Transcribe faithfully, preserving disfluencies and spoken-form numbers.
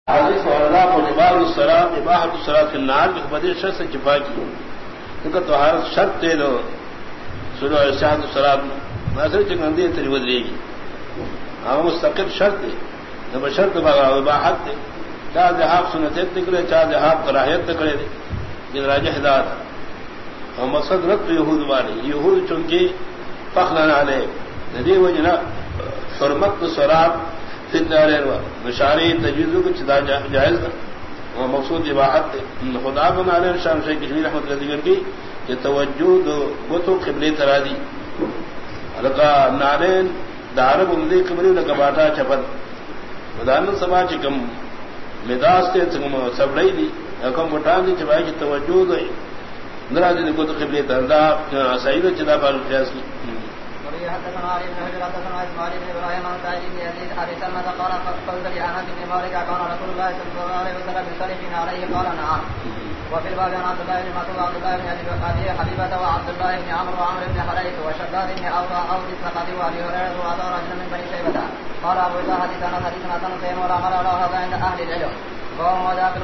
حدیث وردا کو نبال الصلاۃ اباحۃ الصلاۃ فی النار کی بدی شرط سے چپا کی کیونکہ طہارت شرط تے دو سنو ارشاد الصلاۃ ناصر چنگندی تری ودری گی ہم مستقل شرط ہے جب شرط بغا اباحت ہے چار جہاب سنت نکلے چار جہاب کراہیت کرے جن راجہ ہدایت اور مقصد رد یہود والے یہود چونکہ فخر علیہ ندی وجنا حرمت صلاۃ فی النار مشاری تجویز کو چدا جائز وہ مقصود اباحت خدا بن علیہ شام شیخ کشمیر رحمۃ اللہ ذکر کی کہ توجہ دو گتو قبلے ترادی الکا نارین دارب امدی قبلی لگا باٹا چپت مدان سبا چکم مداس تے سب رہی دی کم بٹان دی چبائی کی توجہ دو نرا دی گتو قبلے تردا سعید چدا بار قیاس کی حدثنا علي بن حجر حدثنا اسماعيل بن ابراهيم عن سعيد بن يزيد ابي سلمة قال قلت لانس بن مالك كان رسول الله صلى الله عليه وسلم يصلي عليه قال نعم. وفي الباب عن عبد الله بن مسعود وعبد الله بن ابي حبيبه وعبد الله بن عمرو وعمر بن حريث وشداد بن اوفى او الثقفي وابي هريره وابا رجل من بني شيبه قال ابو ذر حديثنا حديثنا حسن ولا عمل على هذا عند اهل العلم وهو